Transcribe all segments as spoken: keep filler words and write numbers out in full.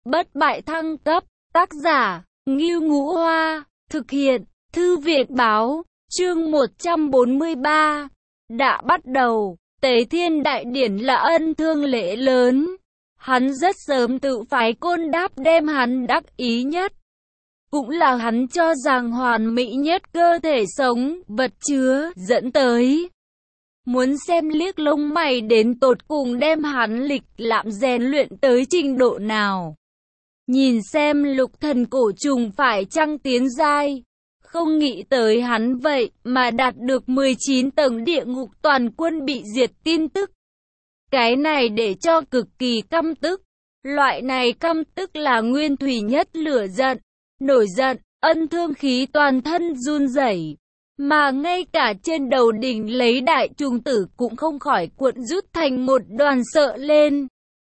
Bất bại thăng cấp, tác giả, Ngưu Ngũ Hoa, thực hiện, Thư viện Báo, chương một trăm bốn mươi ba, đã bắt đầu. Tế Thiên Đại Điển là ân thương lễ lớn. Hắn rất sớm tự phái Côn Đáp đem hắn đắc ý nhất. Cũng là hắn cho rằng hoàn mỹ nhất cơ thể sống, vật chứa, dẫn tới. Muốn xem liếc lông mày đến tột cùng đem hắn lịch lãm rèn luyện tới trình độ nào. Nhìn xem lục thần cổ trùng phải chăng tiến giai. Không nghĩ tới hắn vậy mà đạt được mười chín tầng địa ngục toàn quân bị diệt tin tức. Cái này để cho cực kỳ căm tức. Loại này căm tức là nguyên thủy nhất lửa giận. Nổi giận, ân thương khí toàn thân run rẩy. Mà ngay cả trên đầu đỉnh lấy đại trùng tử cũng không khỏi cuộn rút thành một đoàn sợ lên.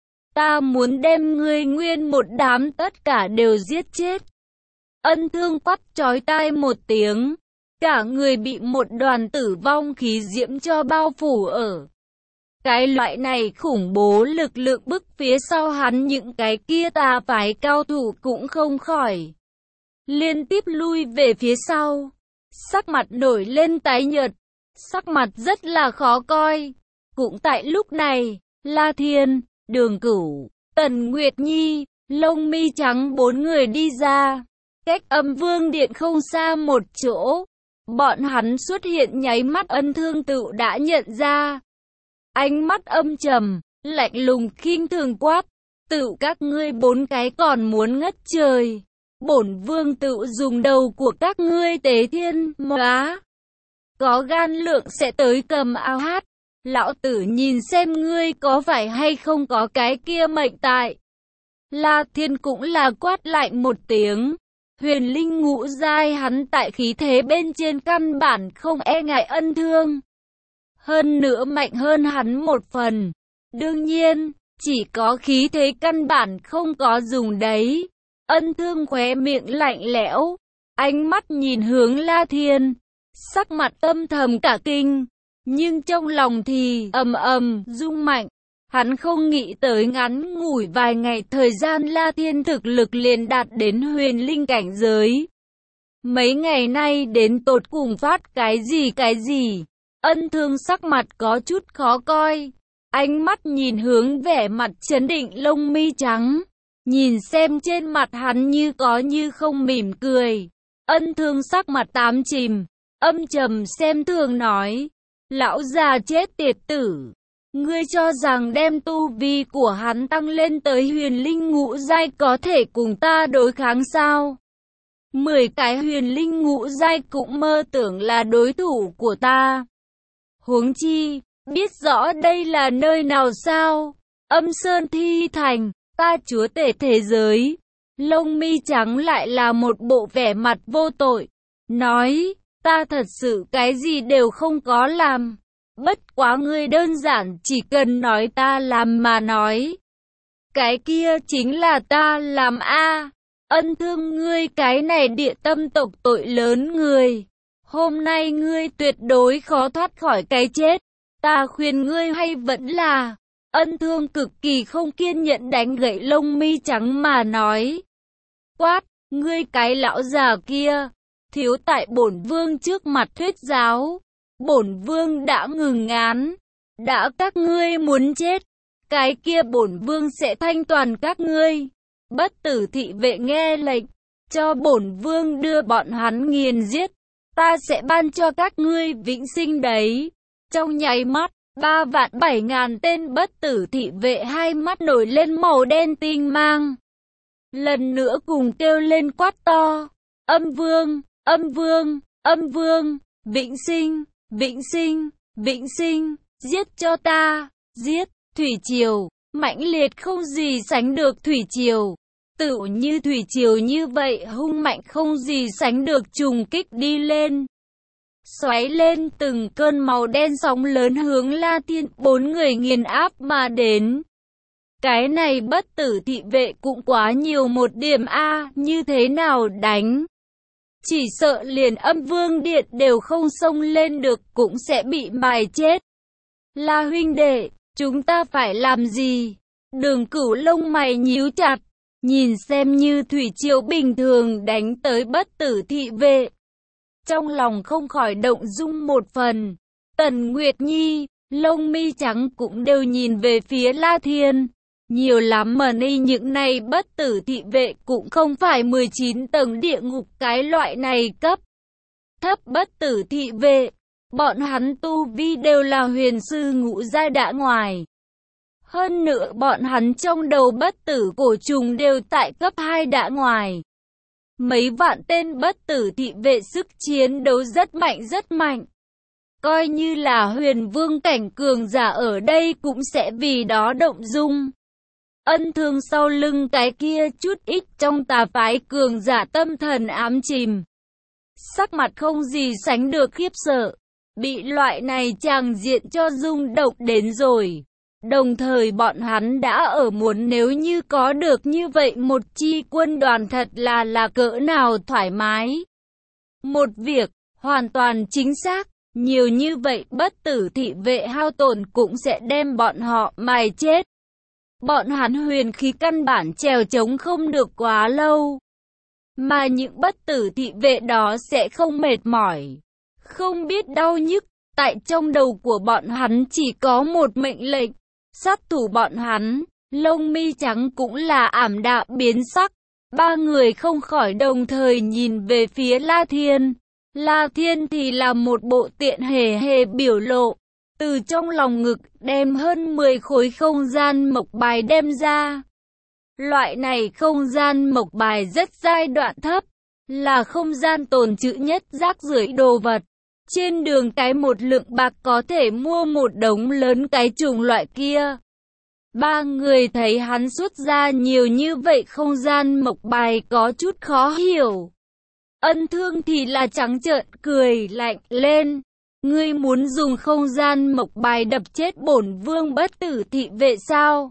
Ta muốn đem ngươi nguyên một đám tất cả đều giết chết. Ân thương quắt chói tai một tiếng. Cả người bị một đoàn tử vong khí diễm cho bao phủ ở. Cái loại này khủng bố lực lượng bức phía sau hắn, những cái kia tà phái cao thủ cũng không khỏi liên tiếp lui về phía sau. Sắc mặt nổi lên tái nhợt, sắc mặt rất là khó coi. Cũng tại lúc này, La Thiên, Đường Cửu, Tần Nguyệt Nhi, Lông Mi Trắng bốn người đi ra. Cách Âm Vương Điện không xa một chỗ. Bọn hắn xuất hiện nháy mắt ân thương tự đã nhận ra. Ánh mắt âm trầm, lạnh lùng khinh thường quát. Tự các ngươi bốn cái còn muốn ngất trời. Bổn vương tự dùng đầu của các ngươi tế thiên móa. Có gan lượng sẽ tới cầm áo hát. Lão tử nhìn xem ngươi có phải hay không có cái kia mệnh tại. La Thiên cũng là quát lạnh một tiếng. Huyền linh ngũ giai hắn tại khí thế bên trên căn bản không e ngại ân thương. Hơn nữa mạnh hơn hắn một phần. Đương nhiên, chỉ có khí thế căn bản không có dùng đấy. Ân thương khóe miệng lạnh lẽo, ánh mắt nhìn hướng La Thiên, sắc mặt âm thầm cả kinh, nhưng trong lòng thì ầm ầm rung mạnh. Hắn không nghĩ tới ngắn ngủi vài ngày thời gian La Thiên thực lực liền đạt đến huyền linh cảnh giới. Mấy ngày nay đến tột cùng phát cái gì cái gì, ân thương sắc mặt có chút khó coi, ánh mắt nhìn hướng vẻ mặt chấn định Lông Mi Trắng. Nhìn xem trên mặt hắn như có như không mỉm cười. Ân thương sắc mặt tám chìm, âm trầm xem thường nói. Lão già chết tiệt tử. Ngươi cho rằng đem tu vi của hắn tăng lên tới huyền linh ngũ giai có thể cùng ta đối kháng sao? Mười cái huyền linh ngũ giai cũng mơ tưởng là đối thủ của ta. Huống chi, biết rõ đây là nơi nào sao? Âm Sơn Thi Thành. Ta chúa tể thế giới. Lông Mi Trắng lại là một bộ vẻ mặt vô tội. Nói, ta thật sự cái gì đều không có làm. Bất quá ngươi đơn giản chỉ cần nói ta làm mà nói. Cái kia chính là ta làm a. Ân thương ngươi cái này địa tâm tộc tội lớn người. Hôm nay ngươi tuyệt đối khó thoát khỏi cái chết. Ta khuyên ngươi hay vẫn là... Ân thương cực kỳ không kiên nhẫn đánh gậy Lông Mi Trắng mà nói. Quát, ngươi cái lão già kia, thiếu tại bổn vương trước mặt thuyết giáo. Bổn vương đã ngừng án, đã các ngươi muốn chết, cái kia bổn vương sẽ thanh toàn các ngươi. Bất tử thị vệ nghe lệnh, cho bổn vương đưa bọn hắn nghiền giết, ta sẽ ban cho các ngươi vĩnh sinh đấy. Trong nháy mắt, Ba vạn bảy ngàn tên bất tử thị vệ hai mắt nổi lên màu đen tinh mang. Lần nữa cùng kêu lên quát to. Âm vương, âm vương, âm vương, vĩnh sinh, vĩnh sinh, vĩnh sinh, giết cho ta, giết. Thủy triều, mãnh liệt không gì sánh được thủy triều. Tự như thủy triều như vậy hung mạnh không gì sánh được trùng kích đi lên. Xoáy lên từng cơn màu đen sóng lớn hướng La Thiên bốn người nghiền áp mà đến. Cái này bất tử thị vệ cũng quá nhiều một điểm a, như thế nào đánh? Chỉ sợ liền Âm Vương Điện đều không xông lên được cũng sẽ bị mài chết. La huynh đệ, chúng ta phải làm gì? Đường Cửu lông mày nhíu chặt, nhìn xem như thủy triều bình thường đánh tới bất tử thị vệ. Trong lòng không khỏi động dung một phần. Tần Nguyệt Nhi, lông mi trắng cũng đều nhìn về phía La Thiên. Nhiều lắm mà ni những này bất tử thị vệ cũng không phải mười chín tầng địa ngục cái loại này cấp thấp bất tử thị vệ. Bọn hắn tu vi đều là huyền sư ngũ giai đã ngoài. Hơn nữa bọn hắn trong đầu bất tử cổ trùng đều tại cấp hai đã ngoài. Mấy vạn tên bất tử thị vệ sức chiến đấu rất mạnh rất mạnh. Coi như là huyền vương cảnh cường giả ở đây cũng sẽ vì đó động dung. Ân Thương sau lưng cái kia chút ít trong tà phái cường giả tâm thần ám chìm. Sắc mặt không gì sánh được khiếp sợ. Bị loại này tràng diện cho rung động đến rồi. Đồng thời bọn hắn đã ở muốn nếu như có được như vậy một chi quân đoàn thật là là cỡ nào thoải mái. Một việc, hoàn toàn chính xác, nhiều như vậy bất tử thị vệ hao tổn cũng sẽ đem bọn họ mài chết. Bọn hắn huyền khí căn bản trèo chống không được quá lâu. Mà những bất tử thị vệ đó sẽ không mệt mỏi, không biết đau nhức, tại trong đầu của bọn hắn chỉ có một mệnh lệnh. Sát thủ bọn hắn, lông mi trắng cũng là ảm đạm biến sắc. Ba người không khỏi đồng thời nhìn về phía La Thiên. La Thiên thì là một bộ tiện hề hề biểu lộ. Từ trong lòng ngực đem hơn mười khối không gian mộc bài đem ra. Loại này không gian mộc bài rất giai đoạn thấp. Là không gian tồn trữ nhất rác rưởi đồ vật. Trên đường cái một lượng bạc có thể mua một đống lớn cái chủng loại kia. Ba người thấy hắn xuất ra nhiều như vậy không gian mộc bài có chút khó hiểu. Ân Thương thì là trắng trợn cười lạnh lên. Ngươi muốn dùng không gian mộc bài đập chết bổn vương bất tử thị vệ sao?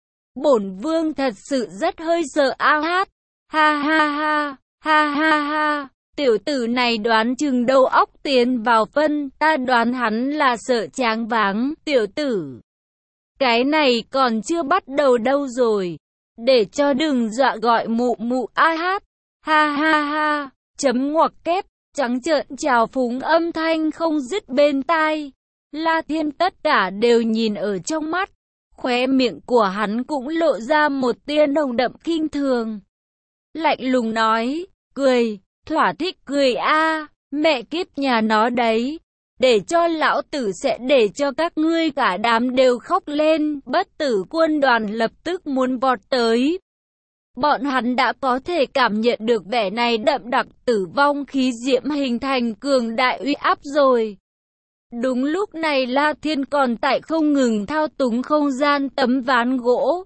Bổn vương thật sự rất hơi sợ a hát. Ha ha ha, ha ha ha. Tiểu tử này đoán chừng đầu óc tiến vào phân, ta đoán hắn là sợ tráng váng, tiểu tử. Cái này còn chưa bắt đầu đâu rồi. Để cho đừng dọa gọi mụ mụ a hát. Ha ha ha, chấm ngoặc kép, trắng trợn trào phúng âm thanh không dứt bên tai. La Thiên tất cả đều nhìn ở trong mắt. Khóe miệng của hắn cũng lộ ra một tia nồng đậm kinh thường. Lạnh lùng nói, cười. Thỏa thích cười a, à, mẹ kiếp nhà nó đấy. Để cho lão tử sẽ để cho các ngươi cả đám đều khóc lên. Bất tử quân đoàn lập tức muốn vọt tới. Bọn hắn đã có thể cảm nhận được vẻ này đậm đặc tử vong khí diễm hình thành cường đại uy áp rồi. Đúng lúc này La Thiên còn tại không ngừng thao túng không gian tấm ván gỗ.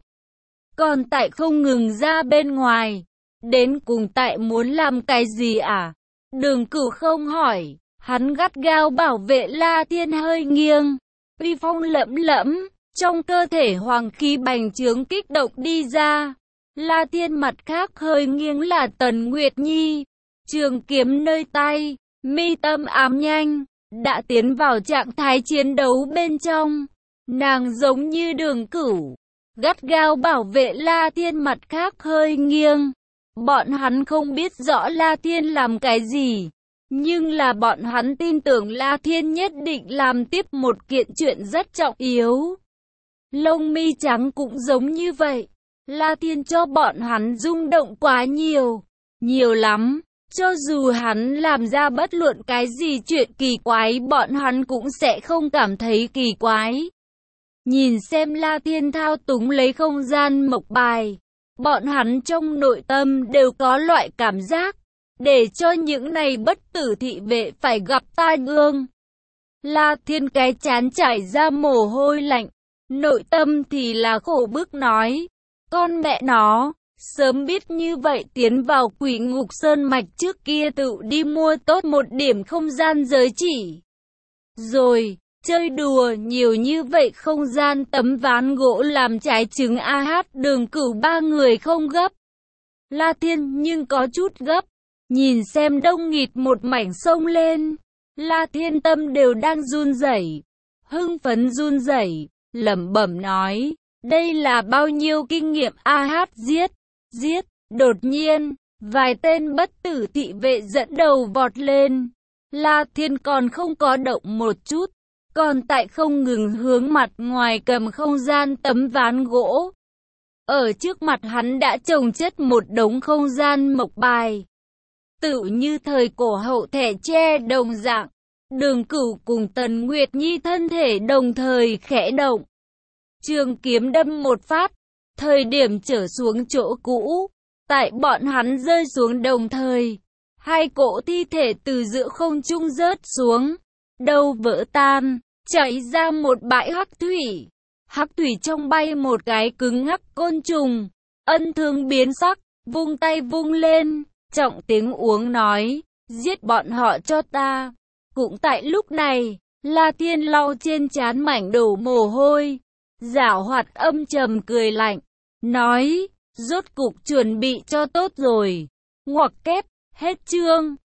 Còn tại không ngừng ra bên ngoài. Đến cùng tại muốn làm cái gì à? Đường Cửu không hỏi, hắn gắt gao bảo vệ La Thiên hơi nghiêng. Uy phong lẫm lẫm, trong cơ thể hoàng khí bành trướng kích động đi ra. La Thiên mặt khác hơi nghiêng là Tần Nguyệt Nhi. Trường kiếm nơi tay, mi tâm ám nhanh, đã tiến vào trạng thái chiến đấu bên trong. Nàng giống như Đường Cửu, gắt gao bảo vệ La Thiên mặt khác hơi nghiêng. Bọn hắn không biết rõ La Thiên làm cái gì, nhưng là bọn hắn tin tưởng La Thiên nhất định làm tiếp một kiện chuyện rất trọng yếu. Lông mi trắng cũng giống như vậy. La Thiên cho bọn hắn rung động quá nhiều, nhiều lắm. Cho dù hắn làm ra bất luận cái gì chuyện kỳ quái, bọn hắn cũng sẽ không cảm thấy kỳ quái. Nhìn xem La Thiên thao túng lấy không gian mộc bài. Bọn hắn trong nội tâm đều có loại cảm giác, để cho những này bất tử thị vệ phải gặp tai ương. La Thiên cái chán chảy ra mồ hôi lạnh, nội tâm thì là khổ bức nói, con mẹ nó, sớm biết như vậy tiến vào Quỷ Ngục Sơn Mạch trước kia tự đi mua tốt một điểm không gian giới chỉ. Rồi, chơi đùa nhiều như vậy không gian tấm ván gỗ làm trái trứng a hát. Đường Cửu ba người không gấp. La Thiên nhưng có chút gấp. Nhìn xem đông nghịt một mảnh sông lên. La Thiên tâm đều đang run rẩy, hưng phấn run rẩy, lẩm bẩm nói, đây là bao nhiêu kinh nghiệm a hát giết. Giết! Đột nhiên, vài tên bất tử thị vệ dẫn đầu vọt lên. La Thiên còn không có động một chút, còn tại không ngừng hướng mặt ngoài cầm không gian tấm ván gỗ. Ở trước mặt hắn đã chồng chất một đống không gian mộc bài. Tự như thời cổ hậu thẻ tre đồng dạng. Đường Cửu cùng Tần Nguyệt Nhi thân thể đồng thời khẽ động. Trường kiếm đâm một phát, thời điểm trở xuống chỗ cũ. Tại bọn hắn rơi xuống đồng thời, hai cỗ thi thể từ giữa không trung rớt xuống, đầu vỡ tan, chảy ra một bãi hắc thủy. Hắc thủy trong bay một cái cứng ngắc côn trùng. Ân Thương biến sắc, vung tay vung lên, trọng tiếng uống nói, giết bọn họ cho ta. Cũng tại lúc này, La Thiên lau trên trán mảnh đổ mồ hôi, giảo hoạt âm trầm cười lạnh, nói, rốt cục chuẩn bị cho tốt rồi. Ngoặc kép, hết chương.